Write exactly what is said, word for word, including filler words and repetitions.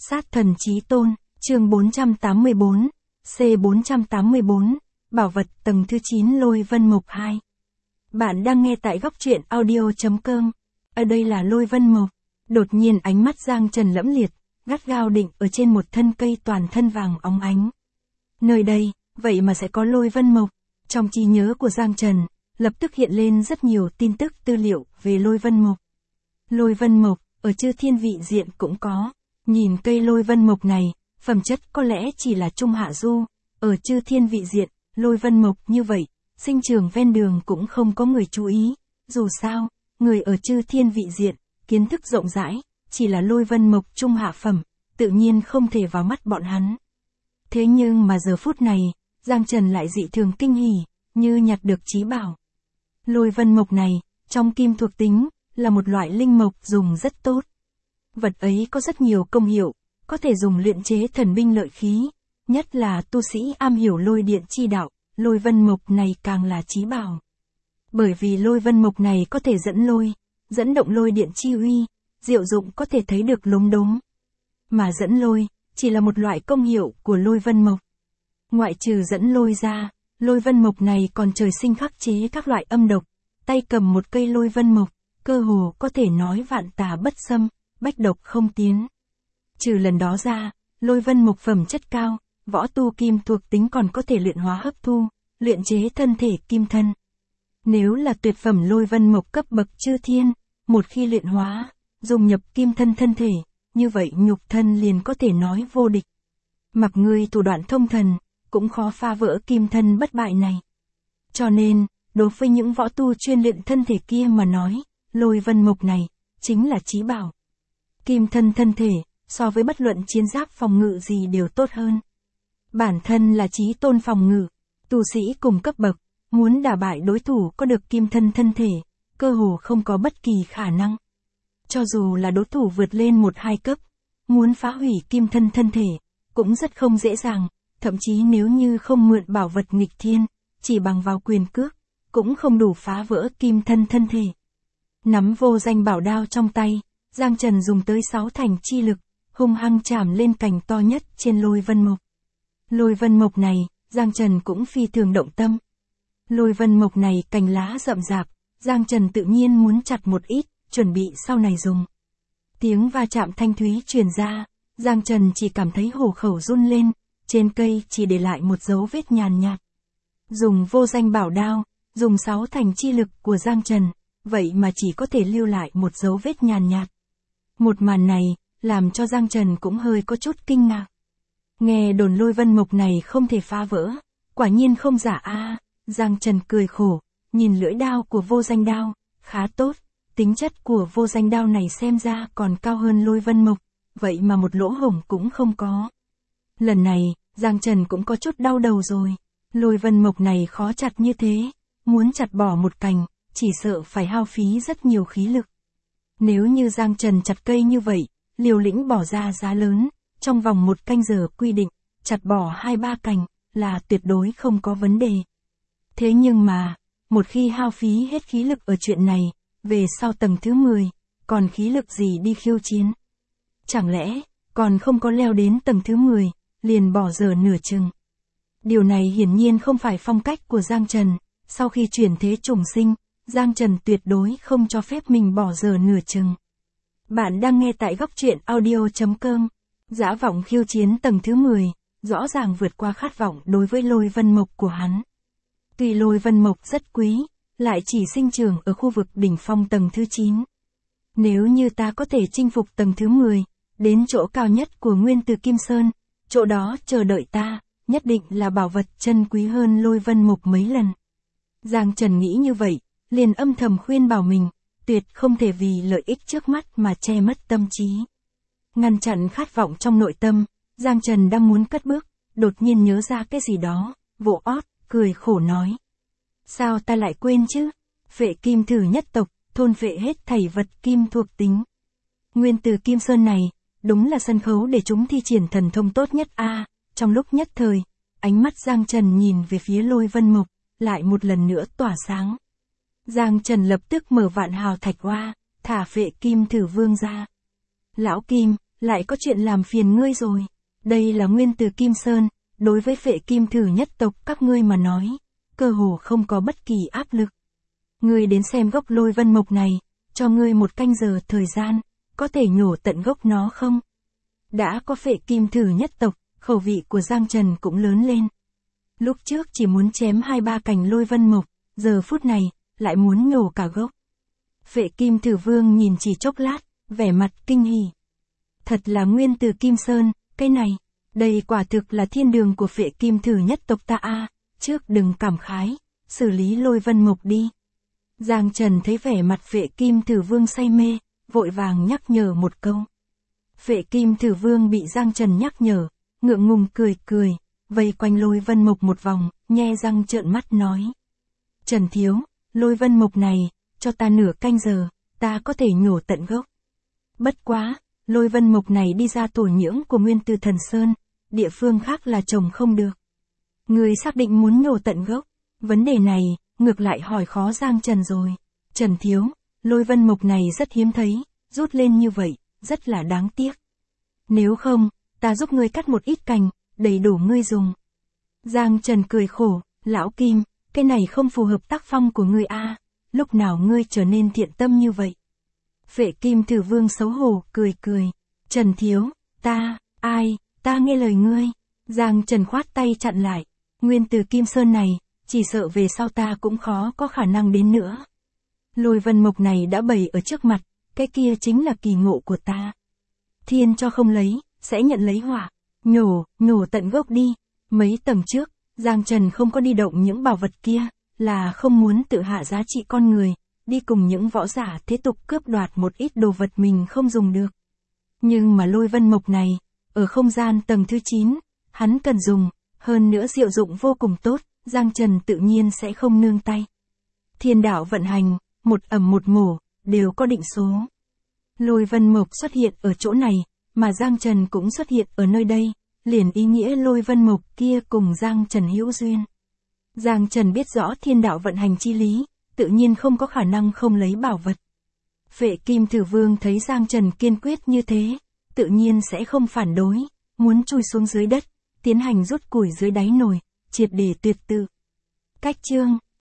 Sát thần chí tôn, chương bốn trăm tám mươi bốn, C bốn trăm tám mươi bốn, Bảo vật tầng thứ chín Lôi Vân Mộc hai. Bạn đang nghe tại góc truyện audio.com. Ở đây là Lôi Vân Mộc. Đột nhiên ánh mắt Giang Trần lẫm liệt, gắt gao định ở trên một thân cây toàn thân vàng óng ánh. Nơi đây, vậy mà sẽ có Lôi Vân Mộc. Trong trí nhớ của Giang Trần, lập tức hiện lên rất nhiều tin tức tư liệu về Lôi Vân Mộc. Lôi Vân Mộc, ở Chư Thiên Vị Diện cũng có. Nhìn cây Lôi Vân Mộc này, phẩm chất có lẽ chỉ là trung hạ du. Ở Chư Thiên Vị Diện, Lôi Vân Mộc như vậy, sinh trường ven đường cũng không có người chú ý. Dù sao, người ở Chư Thiên Vị Diện, kiến thức rộng rãi, chỉ là Lôi Vân Mộc trung hạ phẩm, tự nhiên không thể vào mắt bọn hắn. Thế nhưng mà giờ phút này, Giang Trần lại dị thường kinh hỉ, như nhặt được chí bảo. Lôi Vân Mộc này, trong kim thuộc tính, là một loại linh mộc dùng rất tốt. Vật ấy có rất nhiều công hiệu, có thể dùng luyện chế thần binh lợi khí, nhất là tu sĩ am hiểu lôi điện chi đạo, Lôi Vân Mộc này càng là chí bảo. Bởi vì Lôi Vân Mộc này có thể dẫn lôi, dẫn động lôi điện chi uy, diệu dụng có thể thấy được lốm đốm. Mà dẫn lôi, chỉ là một loại công hiệu của Lôi Vân Mộc. Ngoại trừ dẫn lôi ra, Lôi Vân Mộc này còn trời sinh khắc chế các loại âm độc, tay cầm một cây Lôi Vân Mộc, cơ hồ có thể nói vạn tà bất xâm, bách độc không tiến. Trừ lần đó ra, Lôi Vân Mộc phẩm chất cao, võ tu kim thuộc tính còn có thể luyện hóa hấp thu, luyện chế thân thể kim thân. Nếu là tuyệt phẩm Lôi Vân Mộc cấp bậc chư thiên, một khi luyện hóa, dùng nhập kim thân thân thể, như vậy nhục thân liền có thể nói vô địch. Mặc ngươi thủ đoạn thông thần, cũng khó phá vỡ kim thân bất bại này. Cho nên, đối với những võ tu chuyên luyện thân thể kia mà nói, Lôi Vân Mộc này, chính là chí bảo. Kim thân thân thể, so với bất luận chiến giáp phòng ngự gì đều tốt hơn. Bản thân là chí tôn phòng ngự, tu sĩ cùng cấp bậc, muốn đả bại đối thủ có được kim thân thân thể, cơ hồ không có bất kỳ khả năng. Cho dù là đối thủ vượt lên một hai cấp, muốn phá hủy kim thân thân thể, cũng rất không dễ dàng, thậm chí nếu như không mượn bảo vật nghịch thiên, chỉ bằng vào quyền cước, cũng không đủ phá vỡ kim thân thân thể. Nắm vô danh bảo đao trong tay, Giang Trần dùng tới sáu thành chi lực, hung hăng chạm lên cành to nhất trên Lôi Vân Mộc. Lôi Vân Mộc này, Giang Trần cũng phi thường động tâm. Lôi Vân Mộc này cành lá rậm rạp, Giang Trần tự nhiên muốn chặt một ít, chuẩn bị sau này dùng. Tiếng va chạm thanh thúy truyền ra, Giang Trần chỉ cảm thấy hổ khẩu run lên, trên cây chỉ để lại một dấu vết nhàn nhạt. Dùng vô danh bảo đao, dùng sáu thành chi lực của Giang Trần, vậy mà chỉ có thể lưu lại một dấu vết nhàn nhạt. Một màn này, làm cho Giang Trần cũng hơi có chút kinh ngạc. Nghe đồn Lôi Vân Mộc này không thể phá vỡ, quả nhiên không giả a. À, Giang Trần cười khổ, nhìn lưỡi đao của vô danh đao, khá tốt, tính chất của vô danh đao này xem ra còn cao hơn Lôi Vân Mộc, vậy mà một lỗ hổng cũng không có. Lần này, Giang Trần cũng có chút đau đầu rồi, Lôi Vân Mộc này khó chặt như thế, muốn chặt bỏ một cành, chỉ sợ phải hao phí rất nhiều khí lực. Nếu như Giang Trần chặt cây như vậy, liều lĩnh bỏ ra giá lớn, trong vòng một canh giờ quy định, chặt bỏ hai ba cành, là tuyệt đối không có vấn đề. Thế nhưng mà, một khi hao phí hết khí lực ở chuyện này, về sau tầng thứ mười, còn khí lực gì đi khiêu chiến? Chẳng lẽ, còn không có leo đến tầng thứ mười, liền bỏ dở nửa chừng. Điều này hiển nhiên không phải phong cách của Giang Trần, sau khi chuyển thế trùng sinh, Giang Trần tuyệt đối không cho phép mình bỏ dở nửa chừng. Bạn đang nghe tại góc truyện audio.com. Dã vọng khiêu chiến tầng thứ mười, rõ ràng vượt qua khát vọng đối với Lôi Vân Mộc của hắn. Tuy Lôi Vân Mộc rất quý, lại chỉ sinh trưởng ở khu vực đỉnh phong tầng thứ chín. Nếu như ta có thể chinh phục tầng thứ mười, đến chỗ cao nhất của Nguyên Từ Kim Sơn, chỗ đó chờ đợi ta, nhất định là bảo vật chân quý hơn Lôi Vân Mộc mấy lần. Giang Trần nghĩ như vậy, liền âm thầm khuyên bảo mình, tuyệt không thể vì lợi ích trước mắt mà che mất tâm trí. Ngăn chặn khát vọng trong nội tâm, Giang Trần đang muốn cất bước, đột nhiên nhớ ra cái gì đó, vỗ ót, cười khổ nói. Sao ta lại quên chứ? Phệ kim thử nhất tộc, thôn phệ hết thảy vật kim thuộc tính. Nguyên Từ Kim Sơn này, đúng là sân khấu để chúng thi triển thần thông tốt nhất a. À, trong lúc nhất thời, ánh mắt Giang Trần nhìn về phía Lôi Vân Mộc, lại một lần nữa tỏa sáng. Giang Trần lập tức mở vạn hào thạch hoa, thả phệ kim thử vương ra. Lão Kim, lại có chuyện làm phiền ngươi rồi. Đây là nguyên từ Kim Sơn, đối với Phệ Kim Thử nhất tộc các ngươi mà nói, cơ hồ không có bất kỳ áp lực. Ngươi đến xem gốc lôi vân mộc này, cho ngươi một canh giờ thời gian, có thể nhổ tận gốc nó không? Đã có Phệ Kim Thử nhất tộc, khẩu vị của Giang Trần cũng lớn lên. Lúc trước chỉ muốn chém hai ba cành lôi vân mộc, giờ phút này, lại muốn nhổ cả gốc. Phệ Kim Thử Vương nhìn chỉ chốc lát, vẻ mặt kinh hỉ. Thật là nguyên từ Kim Sơn, cái này, đây quả thực là thiên đường của Phệ Kim Thử nhất tộc ta a. Trước đừng cảm khái, xử lý lôi vân mộc đi. Giang Trần thấy vẻ mặt Phệ Kim Thử Vương say mê, vội vàng nhắc nhở một câu. Phệ Kim Thử Vương bị Giang Trần nhắc nhở, ngượng ngùng cười cười, vây quanh lôi vân mộc một vòng, nhe răng trợn mắt nói. Trần thiếu, lôi vân mộc này, cho ta nửa canh giờ, ta có thể nhổ tận gốc. Bất quá, lôi vân mộc này đi ra thổ nhưỡng của nguyên từ Thần Sơn, địa phương khác là trồng không được. Người xác định muốn nhổ tận gốc, vấn đề này, ngược lại hỏi khó Giang Trần rồi. Trần thiếu, lôi vân mộc này rất hiếm thấy, rút lên như vậy, rất là đáng tiếc. Nếu không, ta giúp ngươi cắt một ít cành, đầy đủ ngươi dùng. Giang Trần cười khổ, lão Kim, cái này không phù hợp tác phong của ngươi a. Lúc nào ngươi trở nên thiện tâm như vậy? Phệ Kim Thử Vương xấu hổ, cười cười. Trần thiếu, ta, ai, ta nghe lời ngươi. Giang Trần khoát tay chặn lại. Nguyên từ Kim Sơn này, chỉ sợ về sau ta cũng khó có khả năng đến nữa. Lôi vân mộc này đã bày ở trước mặt, cái kia chính là kỳ ngộ của ta. Thiên cho không lấy, sẽ nhận lấy họa. Nhổ, nhổ tận gốc đi. Mấy tầng trước, Giang Trần không có đi động những bảo vật kia, là không muốn tự hạ giá trị con người, đi cùng những võ giả thế tục cướp đoạt một ít đồ vật mình không dùng được. Nhưng mà lôi vân mộc này, ở không gian tầng thứ chín, hắn cần dùng, hơn nữa diệu dụng vô cùng tốt, Giang Trần tự nhiên sẽ không nương tay. Thiên đạo vận hành, một ầm một mổ, đều có định số. Lôi vân mộc xuất hiện ở chỗ này, mà Giang Trần cũng xuất hiện ở nơi đây, liền ý nghĩa lôi vân mộc kia cùng Giang Trần hữu duyên. Giang Trần biết rõ thiên đạo vận hành chi lý, tự nhiên không có khả năng không lấy bảo vật. Phệ Kim Thử Vương thấy Giang Trần kiên quyết như thế, tự nhiên sẽ không phản đối, muốn chui xuống dưới đất, tiến hành rút củi dưới đáy nồi, triệt để tuyệt tự. Cách chương